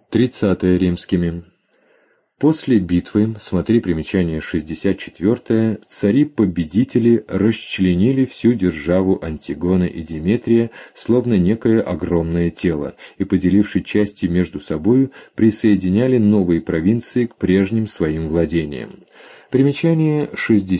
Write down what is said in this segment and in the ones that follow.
30 римскими. После битвы, смотри примечание 64, цари-победители расчленили всю державу Антигона и Деметрия, словно некое огромное тело, и, поделивши части между собою, присоединяли новые провинции к прежним своим владениям. Примечание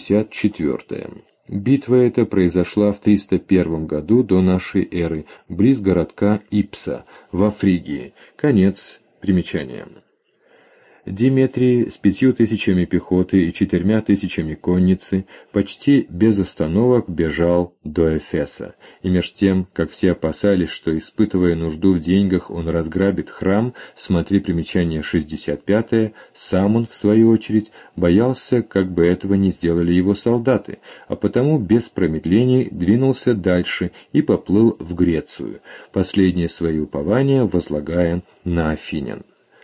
64. Битва эта произошла в 301 году до нашей эры, близ городка Ипса, во Фригии. Конец примечания. Деметрий с 5000 пехоты и 4000 конницы почти без остановок бежал до Эфеса, и меж тем, как все опасались, что, испытывая нужду в деньгах, он разграбит храм, смотри примечание 65, сам он, в свою очередь, боялся, как бы этого не сделали его солдаты, а потому без промедлений двинулся дальше и поплыл в Грецию, последнее свои упования возлагая на афинян.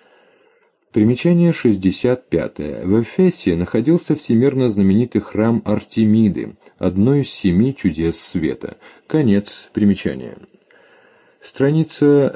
Примечание 65. В Эфесе находился всемирно знаменитый храм Артемиды, одно из 7 чудес света. Конец примечания. Страница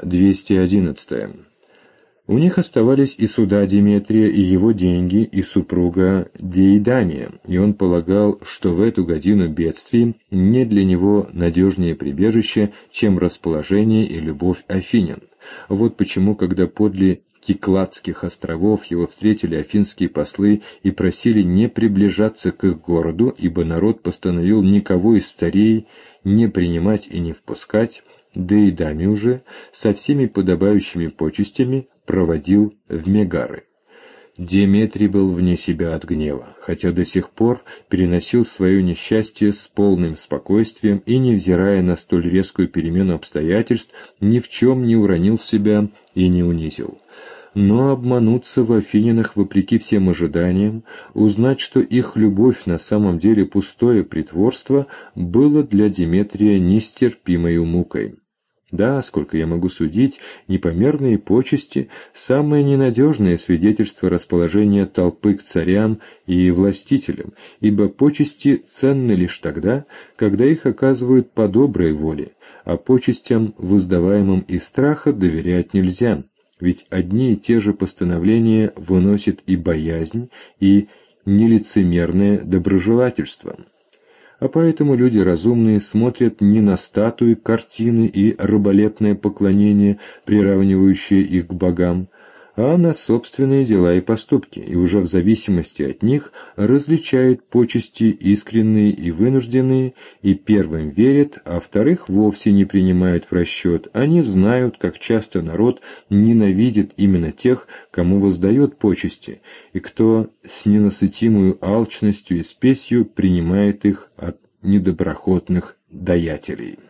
211. У них оставались и суда Деметрия, и его деньги, и супруга Деидамия, и он полагал, что в эту годину бедствий не для него надежнее прибежище, чем расположение и любовь афинян. Вот почему, когда подле Кикладских островов его встретили афинские послы и просили не приближаться к их городу, ибо народ постановил никого из царей не принимать и не впускать, Деидамий уже со всеми подобающими почестями проводил в Мегары. Деметрий был вне себя от гнева, хотя до сих пор переносил свое несчастье с полным спокойствием и, невзирая на столь резкую перемену обстоятельств, ни в чем не уронил себя и не унизил. Но обмануться в афинянах вопреки всем ожиданиям, узнать, что их любовь на самом деле пустое притворство, было для Деметрия нестерпимой мукой. Да, сколько я могу судить, непомерные почести – самое ненадежное свидетельство расположения толпы к царям и властителям, ибо почести ценны лишь тогда, когда их оказывают по доброй воле, а почестям, воздаваемым из страха, доверять нельзя, ведь одни и те же постановления выносит и боязнь, и нелицемерное доброжелательство. А поэтому люди разумные смотрят не на статуи, картины и раболепное поклонение, приравнивающее их к богам, а на собственные дела и поступки, и уже в зависимости от них различают почести искренние и вынужденные, и первым верят, а вторых вовсе не принимают в расчет. Они знают, как часто народ ненавидит именно тех, кому воздает почести, и кто с ненасытимую алчностью и спесью принимает их от недоброхотных даятелей.